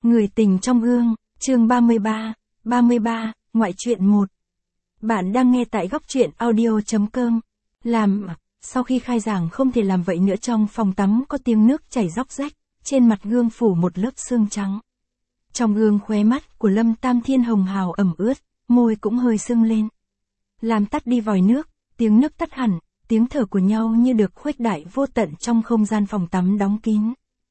Người tình trong gương, chương 33, ngoại truyện 1. Bạn đang nghe tại góc truyện audio.com. Sau khi khai giảng không thể làm vậy nữa, trong phòng tắm có tiếng nước chảy róc rách, trên mặt gương phủ một lớp sương trắng. Trong gương khóe mắt của Lâm Tam Thiên hồng hào ẩm ướt, môi cũng hơi sưng lên. Tắt đi vòi nước, tiếng nước tắt hẳn, tiếng thở của nhau như được khuếch đại vô tận trong không gian phòng tắm đóng kín.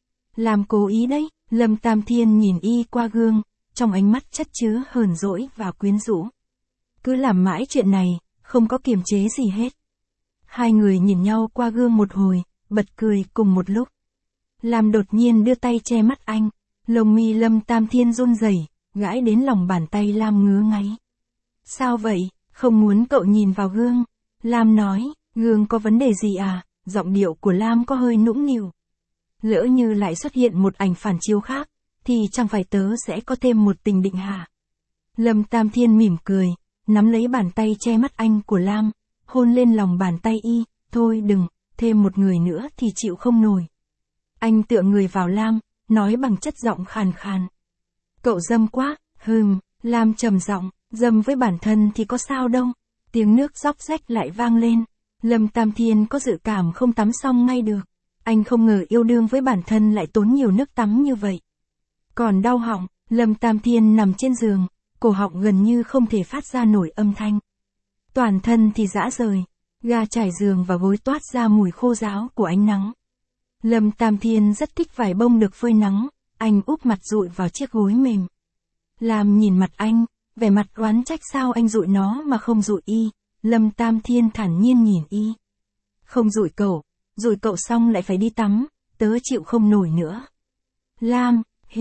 Cố ý đấy, Lâm Tam Thiên nhìn y qua gương, trong ánh mắt chất chứa hờn dỗi và quyến rũ. Cứ làm mãi chuyện này, không có kiềm chế gì hết. Hai người nhìn nhau qua gương một hồi, bật cười cùng một lúc. Đột nhiên đưa tay che mắt anh, lông mi Lâm Tam Thiên run rẩy, gãi đến lòng bàn tay Lam ngứa ngáy. Sao vậy, không muốn cậu nhìn vào gương? Lam nói, gương có vấn đề gì à? Giọng điệu của Lam có hơi nũng nịu. Lỡ như lại xuất hiện một ảnh phản chiếu khác, thì chẳng phải tớ sẽ có thêm một tình định hả? Lâm Tam Thiên mỉm cười, nắm lấy bàn tay che mắt anh của Lam, hôn lên lòng bàn tay y, thôi đừng, thêm một người nữa thì chịu không nổi. Anh tựa người vào Lam, nói bằng chất giọng khàn khàn. Cậu dâm quá, Lam trầm giọng, dâm với bản thân thì có sao đâu. Tiếng nước róc rách lại vang lên, Lâm Tam Thiên có dự cảm không tắm xong ngay được. Anh không ngờ yêu đương với bản thân lại tốn nhiều nước tắm như vậy. Còn đau họng, Lâm Tam Thiên nằm trên giường, cổ họng gần như không thể phát ra nổi âm thanh. Toàn thân thì rã rời, ga trải giường và gối toát ra mùi khô ráo của ánh nắng. Lâm Tam Thiên rất thích vải bông được phơi nắng, anh úp mặt dụi vào chiếc gối mềm. Lam nhìn mặt anh, vẻ mặt oán trách sao anh dụi nó mà không dụi y. Lâm Tam Thiên thản nhiên nhìn y. Không dụi cậu xong lại phải đi tắm, tớ chịu không nổi nữa. Lam,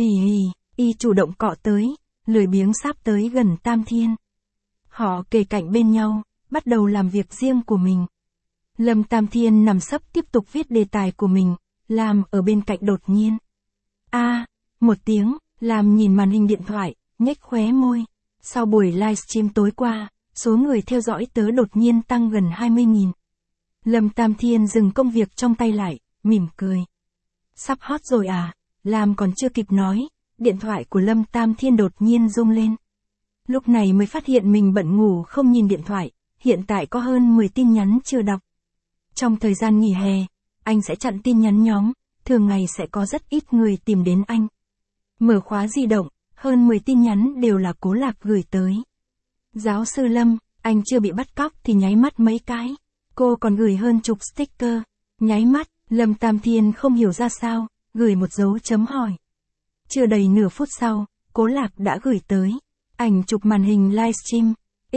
y chủ động cọ tới, lười biếng sáp tới gần Tam Thiên. Họ kề cạnh bên nhau, bắt đầu làm việc riêng của mình. Lâm Tam Thiên nằm sấp tiếp tục viết đề tài của mình, Lam ở bên cạnh đột nhiên. Một tiếng, Lam nhìn màn hình điện thoại, nhếch khóe môi. Sau buổi livestream tối qua, số người theo dõi tớ đột nhiên tăng gần 20.000. Lâm Tam Thiên dừng công việc trong tay lại, mỉm cười. Sắp hot rồi à? Lam còn chưa kịp nói, điện thoại của Lâm Tam Thiên đột nhiên rung lên. Lúc này mới phát hiện mình bận ngủ không nhìn điện thoại, hiện tại có hơn 10 tin nhắn chưa đọc. Trong thời gian nghỉ hè, anh sẽ chặn tin nhắn nhóm, thường ngày sẽ có rất ít người tìm đến anh. Mở khóa di động, hơn 10 tin nhắn đều là Cố Lạc gửi tới. Giáo sư Lâm, anh chưa bị bắt cóc thì nháy mắt mấy cái. Cô còn gửi hơn chục sticker. Nháy mắt, Lâm Tam Thiên không hiểu ra sao, gửi một dấu chấm hỏi. Chưa đầy nửa phút sau, Cố Lạc đã gửi tới ảnh chụp màn hình livestream.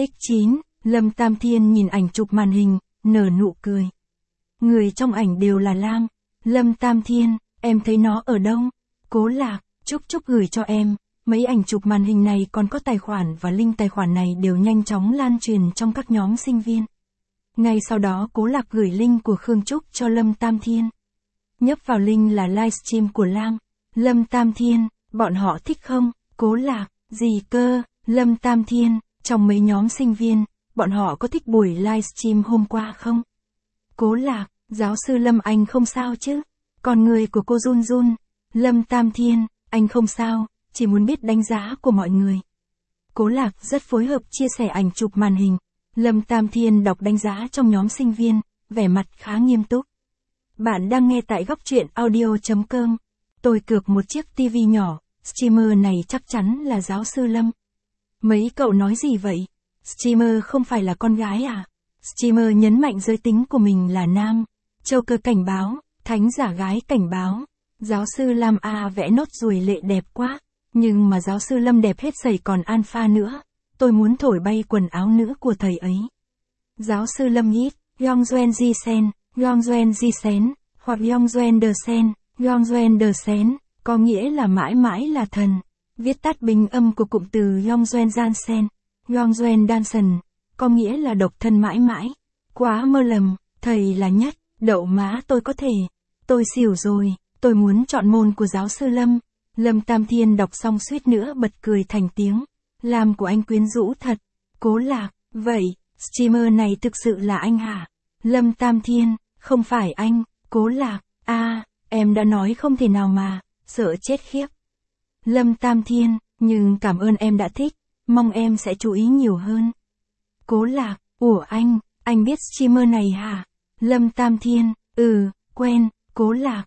X9, Lâm Tam Thiên nhìn ảnh chụp màn hình, nở nụ cười. Người trong ảnh đều là Lam. Lâm Tam Thiên, em thấy nó ở đâu? Cố Lạc, Trúc gửi cho em. Mấy ảnh chụp màn hình này còn có tài khoản và link tài khoản này đều nhanh chóng lan truyền trong các nhóm sinh viên. Ngay sau đó Cố Lạc gửi link của Khương Trúc cho Lâm Tam Thiên. Nhấp vào link là livestream của Lam. Lâm Tam Thiên, bọn họ thích không? Cố Lạc, gì cơ? Lâm Tam Thiên, trong mấy nhóm sinh viên, bọn họ có thích buổi livestream hôm qua không? Cố Lạc, giáo sư Lâm anh không sao chứ? Còn người của cô run run. Lâm Tam Thiên, anh không sao, chỉ muốn biết đánh giá của mọi người. Cố Lạc rất phối hợp chia sẻ ảnh chụp màn hình. Lâm Tam Thiên đọc đánh giá trong nhóm sinh viên, vẻ mặt khá nghiêm túc. Bạn đang nghe tại góc truyện audio.com. Tôi cược một chiếc tivi nhỏ, streamer này chắc chắn là giáo sư Lâm. Mấy cậu nói gì vậy? Streamer không phải là con gái à? Streamer nhấn mạnh giới tính của mình là nam. Châu Cơ cảnh báo, thánh giả gái cảnh báo. Giáo sư Lam vẽ nốt ruồi lệ đẹp quá. Nhưng mà giáo sư Lâm đẹp hết sẩy còn alpha nữa. Tôi muốn thổi bay quần áo nữ của thầy ấy. Giáo sư Lâm nghĩ, Yongzuen Ji Sen, hoặc Yongzuen Sen, có nghĩa là mãi mãi là thần. Viết tắt bình âm của cụm từ Yongzuen Dansen, có nghĩa là độc thân mãi mãi. Quá mơ lầm, thầy là nhất, đậu má tôi có thể. Tôi xỉu rồi, tôi muốn chọn môn của giáo sư Lâm. Lâm Tam Thiên đọc xong suýt nữa bật cười thành tiếng. Lam của anh quyến rũ thật. Cố Lạc, vậy, streamer này thực sự là anh hả? Lâm Tam Thiên, không phải anh. Cố Lạc, em đã nói không thể nào mà, sợ chết khiếp. Lâm Tam Thiên, nhưng cảm ơn em đã thích, mong em sẽ chú ý nhiều hơn. Cố Lạc, ủa anh biết streamer này hả? Lâm Tam Thiên, quen, Cố Lạc,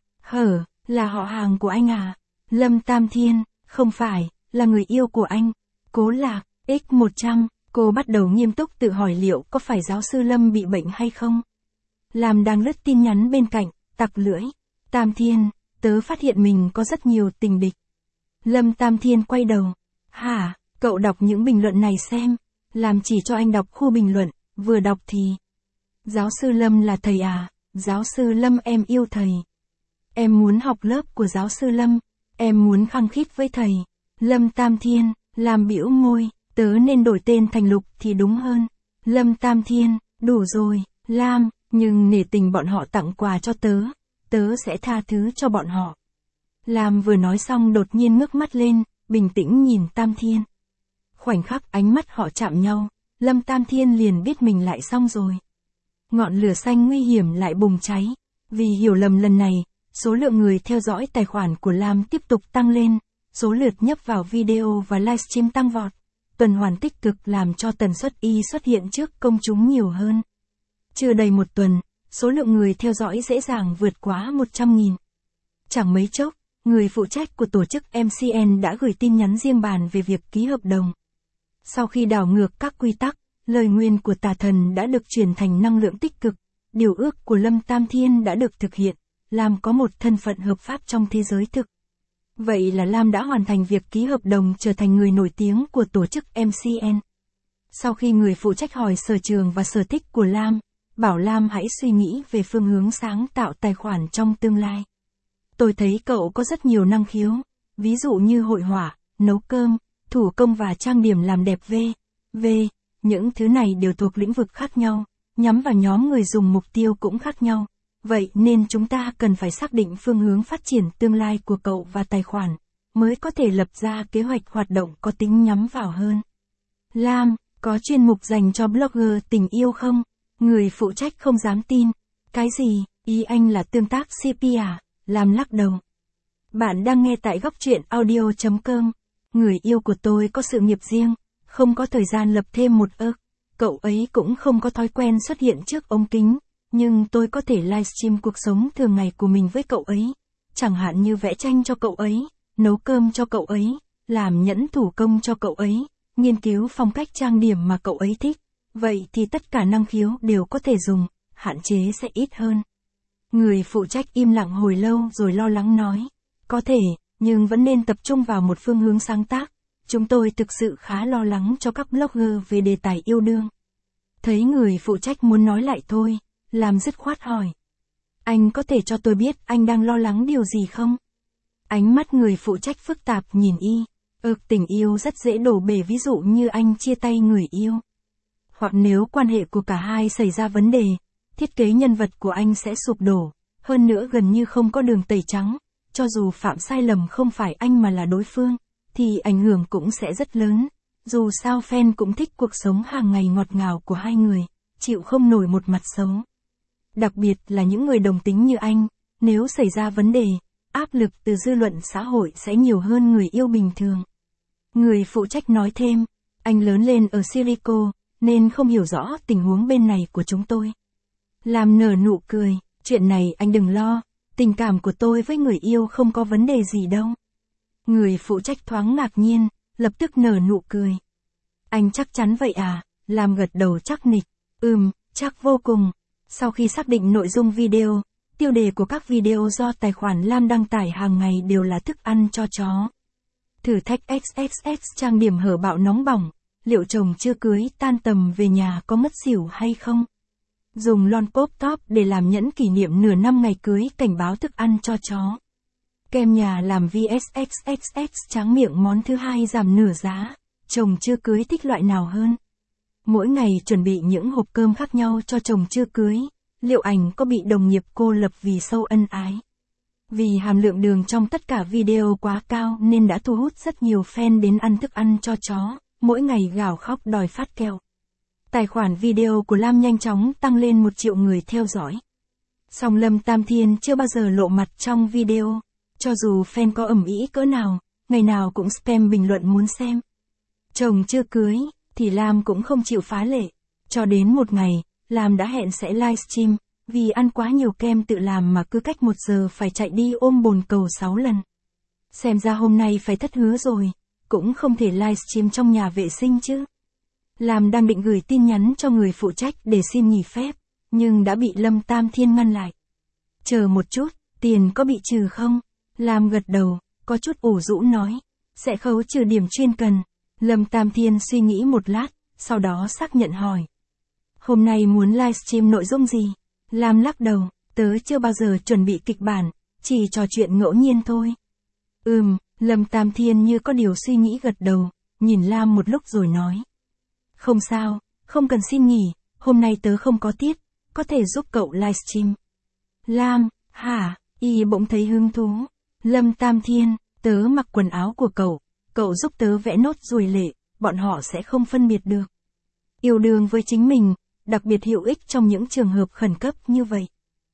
là họ hàng của anh à? Lâm Tam Thiên, không phải, là người yêu của anh. Cố Lạc, X100, cô bắt đầu nghiêm túc tự hỏi liệu có phải giáo sư Lâm bị bệnh hay không? Lam đang lướt tin nhắn bên cạnh, tặc lưỡi. Tam Thiên, tớ phát hiện mình có rất nhiều tình địch. Lâm Tam Thiên quay đầu. Hả, cậu đọc những bình luận này xem. Lam chỉ cho anh đọc khu bình luận, vừa đọc thì. Giáo sư Lâm là thầy à? Giáo sư Lâm em yêu thầy. Em muốn học lớp của giáo sư Lâm. Em muốn khăng khít với thầy. Lâm Tam Thiên, Lam bĩu môi, tớ nên đổi tên thành Lục thì đúng hơn. Lâm Tam Thiên, đủ rồi, Lam, nhưng nể tình bọn họ tặng quà cho tớ sẽ tha thứ cho bọn họ. Lam vừa nói xong đột nhiên ngước mắt lên, bình tĩnh nhìn Tam Thiên. Khoảnh khắc ánh mắt họ chạm nhau, Lâm Tam Thiên liền biết mình lại xong rồi. Ngọn lửa xanh nguy hiểm lại bùng cháy. Vì hiểu lầm lần này, số lượng người theo dõi tài khoản của Lam tiếp tục tăng lên, số lượt nhấp vào video và livestream tăng vọt. Tuần hoàn tích cực làm cho tần suất y xuất hiện trước công chúng nhiều hơn. Chưa đầy một tuần, số lượng người theo dõi dễ dàng vượt quá 100.000. Chẳng mấy chốc, người phụ trách của tổ chức MCN đã gửi tin nhắn riêng bàn về việc ký hợp đồng. Sau khi đảo ngược các quy tắc, lời nguyền của tà thần đã được chuyển thành năng lượng tích cực, điều ước của Lâm Tam Thiên đã được thực hiện, Lam có một thân phận hợp pháp trong thế giới thực. Vậy là Lam đã hoàn thành việc ký hợp đồng trở thành người nổi tiếng của tổ chức MCN. Sau khi người phụ trách hỏi sở trường và sở thích của Lam, bảo Lam hãy suy nghĩ về phương hướng sáng tạo tài khoản trong tương lai. Tôi thấy cậu có rất nhiều năng khiếu, ví dụ như hội họa, nấu cơm, thủ công và trang điểm làm đẹp v.v. Những thứ này đều thuộc lĩnh vực khác nhau, nhắm vào nhóm người dùng mục tiêu cũng khác nhau. Vậy nên chúng ta cần phải xác định phương hướng phát triển tương lai của cậu và tài khoản, mới có thể lập ra kế hoạch hoạt động có tính nhắm vào hơn. Lam, có chuyên mục dành cho blogger tình yêu không? Người phụ trách không dám tin. Cái gì, ý anh là tương tác CP à? Lam lắc đầu. Bạn đang nghe tại góc truyện audio.com. Người yêu của tôi có sự nghiệp riêng, không có thời gian lập thêm một cậu ấy cũng không có thói quen xuất hiện trước ống kính, nhưng tôi có thể livestream cuộc sống thường ngày của mình với cậu ấy, chẳng hạn như vẽ tranh cho cậu ấy, nấu cơm cho cậu ấy, làm nhẫn thủ công cho cậu ấy, nghiên cứu phong cách trang điểm mà cậu ấy thích. Vậy thì tất cả năng khiếu đều có thể dùng, hạn chế sẽ ít hơn. Người phụ trách im lặng hồi lâu rồi lo lắng nói, có thể, nhưng vẫn nên tập trung vào một phương hướng sáng tác. Chúng tôi thực sự khá lo lắng cho các blogger về đề tài yêu đương. Thấy người phụ trách muốn nói lại thôi, Lam dứt khoát hỏi. Anh có thể cho tôi biết anh đang lo lắng điều gì không? Ánh mắt người phụ trách phức tạp nhìn y. Tình yêu rất dễ đổ bể, ví dụ như anh chia tay người yêu. Hoặc nếu quan hệ của cả hai xảy ra vấn đề, thiết kế nhân vật của anh sẽ sụp đổ. Hơn nữa gần như không có đường tẩy trắng. Cho dù phạm sai lầm không phải anh mà là đối phương, thì ảnh hưởng cũng sẽ rất lớn. Dù sao fan cũng thích cuộc sống hàng ngày ngọt ngào của hai người, chịu không nổi một mặt xấu. Đặc biệt là những người đồng tính như anh, nếu xảy ra vấn đề, áp lực từ dư luận xã hội sẽ nhiều hơn người yêu bình thường. Người phụ trách nói thêm, anh lớn lên ở Sirico, nên không hiểu rõ tình huống bên này của chúng tôi. Lam nở nụ cười, chuyện này anh đừng lo, tình cảm của tôi với người yêu không có vấn đề gì đâu. Người phụ trách thoáng ngạc nhiên, lập tức nở nụ cười. Anh chắc chắn vậy à? Lam gật đầu chắc nịch. Chắc vô cùng. Sau khi xác định nội dung video, tiêu đề của các video do tài khoản Lam đăng tải hàng ngày đều là thức ăn cho chó. Thử thách XXX trang điểm hở bạo nóng bỏng, liệu chồng chưa cưới tan tầm về nhà có mất xỉu hay không? Dùng lollipop top để làm nhẫn kỷ niệm nửa năm ngày cưới, cảnh báo thức ăn cho chó. Kem nhà làm VSXXX tráng miệng món thứ hai giảm nửa giá, chồng chưa cưới thích loại nào hơn? Mỗi ngày chuẩn bị những hộp cơm khác nhau cho chồng chưa cưới, liệu ảnh có bị đồng nghiệp cô lập vì sâu ân ái? Vì hàm lượng đường trong tất cả video quá cao nên đã thu hút rất nhiều fan đến ăn thức ăn cho chó, mỗi ngày gào khóc đòi phát kẹo. Tài khoản video của Lam nhanh chóng tăng lên 1 triệu người theo dõi. Song Lâm Tam Thiên chưa bao giờ lộ mặt trong video. Cho dù fan có ầm ĩ cỡ nào, ngày nào cũng spam bình luận muốn xem. Chồng chưa cưới, thì Lam cũng không chịu phá lệ. Cho đến một ngày, Lam đã hẹn sẽ livestream, vì ăn quá nhiều kem tự làm mà cứ cách 1 giờ phải chạy đi ôm bồn cầu 6 lần. Xem ra hôm nay phải thất hứa rồi, cũng không thể livestream trong nhà vệ sinh chứ. Lam đang định gửi tin nhắn cho người phụ trách để xin nghỉ phép, nhưng đã bị Lâm Tam Thiên ngăn lại. Chờ một chút, tiền có bị trừ không? Lam gật đầu, có chút ủ rũ nói, sẽ khấu trừ điểm chuyên cần. Lâm Tam Thiên suy nghĩ một lát, sau đó xác nhận hỏi. Hôm nay muốn livestream nội dung gì? Lam lắc đầu, tớ chưa bao giờ chuẩn bị kịch bản, chỉ trò chuyện ngẫu nhiên thôi. Lâm Tam Thiên như có điều suy nghĩ gật đầu, nhìn Lam một lúc rồi nói. Không sao, không cần xin nghỉ, hôm nay tớ không có tiết, có thể giúp cậu livestream. Lam, hả, y bỗng thấy hứng thú. Lâm Tam Thiên, tớ mặc quần áo của cậu giúp tớ vẽ nốt ruồi lệ, bọn họ sẽ không phân biệt được. Yêu đương với chính mình, đặc biệt hữu ích trong những trường hợp khẩn cấp như vậy.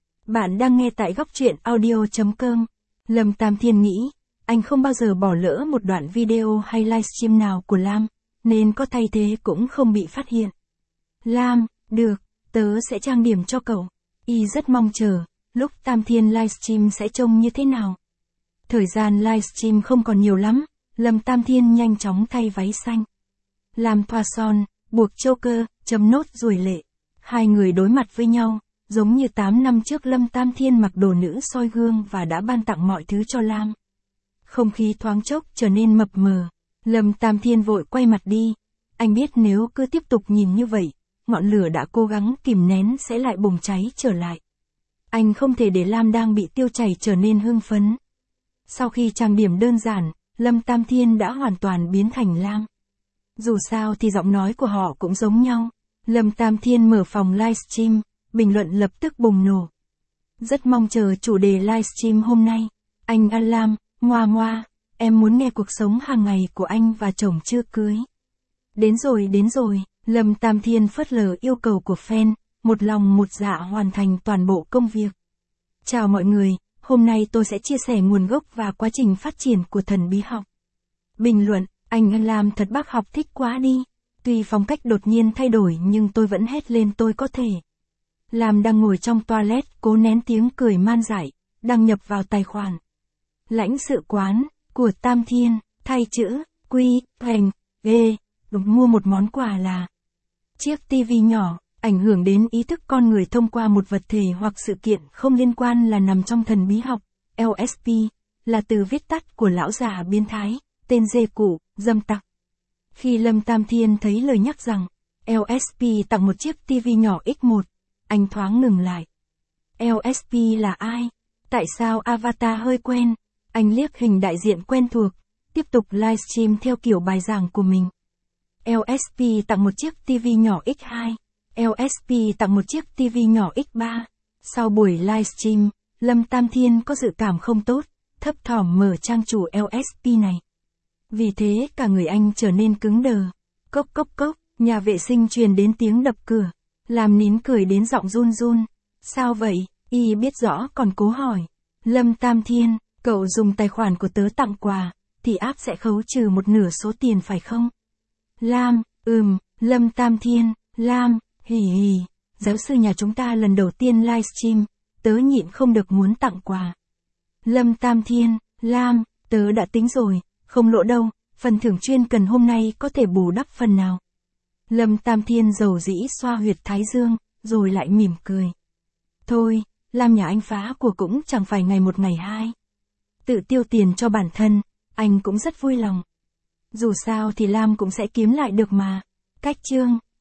Bạn đang nghe tại góc truyện audio.com. Lâm Tam Thiên nghĩ, anh không bao giờ bỏ lỡ một đoạn video hay livestream nào của Lam, nên có thay thế cũng không bị phát hiện. Lam, được, tớ sẽ trang điểm cho cậu. Y rất mong chờ, lúc Tam Thiên livestream sẽ trông như thế nào. Thời gian livestream không còn nhiều lắm, Lâm Tam Thiên nhanh chóng thay váy xanh. Làm thoa son, buộc choker, chấm nốt ruồi lệ. Hai người đối mặt với nhau, giống như 8 năm trước Lâm Tam Thiên mặc đồ nữ soi gương và đã ban tặng mọi thứ cho Lam. Không khí thoáng chốc trở nên mập mờ. Lâm Tam Thiên vội quay mặt đi. Anh biết nếu cứ tiếp tục nhìn như vậy, ngọn lửa đã cố gắng kìm nén sẽ lại bùng cháy trở lại. Anh không thể để Lam đang bị tiêu chảy trở nên hưng phấn. Sau khi trang điểm đơn giản, Lâm Tam Thiên đã hoàn toàn biến thành Lam. Dù sao thì giọng nói của họ cũng giống nhau. Lâm Tam Thiên mở phòng livestream, bình luận lập tức bùng nổ. Rất mong chờ chủ đề livestream hôm nay. Anh Lam, ngoa ngoa, em muốn nghe cuộc sống hàng ngày của anh và chồng chưa cưới. Đến rồi, Lâm Tam Thiên phớt lờ yêu cầu của fan, một lòng một dạ hoàn thành toàn bộ công việc. Chào mọi người, hôm nay tôi sẽ chia sẻ nguồn gốc và quá trình phát triển của thần bí học. Bình luận, anh Lam thật bác học thích quá đi. Tuy phong cách đột nhiên thay đổi nhưng tôi vẫn hét lên tôi có thể. Lam đang ngồi trong toilet cố nén tiếng cười man dại, đăng nhập vào tài khoản. Lãnh sự quán, của Tam Thiên, thay chữ, quy, hành, ghê, mua một món quà là chiếc tivi nhỏ, ảnh hưởng đến ý thức con người thông qua một vật thể hoặc sự kiện không liên quan là nằm trong thần bí học. LSP, là từ viết tắt của lão già biến thái, tên dê cụ, dâm tặc. Khi Lâm Tam Thiên thấy lời nhắc rằng, LSP tặng một chiếc tivi nhỏ X1, anh thoáng ngừng lại. LSP là ai? Tại sao avatar hơi quen? Anh liếc hình đại diện quen thuộc, tiếp tục livestream theo kiểu bài giảng của mình. LSP tặng một chiếc tivi nhỏ X2. LSP tặng một chiếc tivi nhỏ X3. Sau buổi livestream, Lâm Tam Thiên có dự cảm không tốt, thấp thỏm mở trang chủ LSP này. Vì thế cả người anh trở nên cứng đờ. Cốc cốc cốc, nhà vệ sinh truyền đến tiếng đập cửa. Làm nín cười đến giọng run run. Sao vậy? Y biết rõ còn cố hỏi. Lâm Tam Thiên, cậu dùng tài khoản của tớ tặng quà, thì app sẽ khấu trừ một nửa số tiền phải không? Lam, Lâm Tam Thiên, Lam, hì hì, giáo sư nhà chúng ta lần đầu tiên livestream, tớ nhịn không được muốn tặng quà. Lâm Tam Thiên, Lam, tớ đã tính rồi, không lỗ đâu, phần thưởng chuyên cần hôm nay có thể bù đắp phần nào. Lâm Tam Thiên dầu dĩ xoa huyệt thái dương, rồi lại mỉm cười. Thôi, Lam nhà anh phá của cũng chẳng phải ngày một ngày hai. Tự tiêu tiền cho bản thân, anh cũng rất vui lòng. Dù sao thì Lam cũng sẽ kiếm lại được mà. Cách chương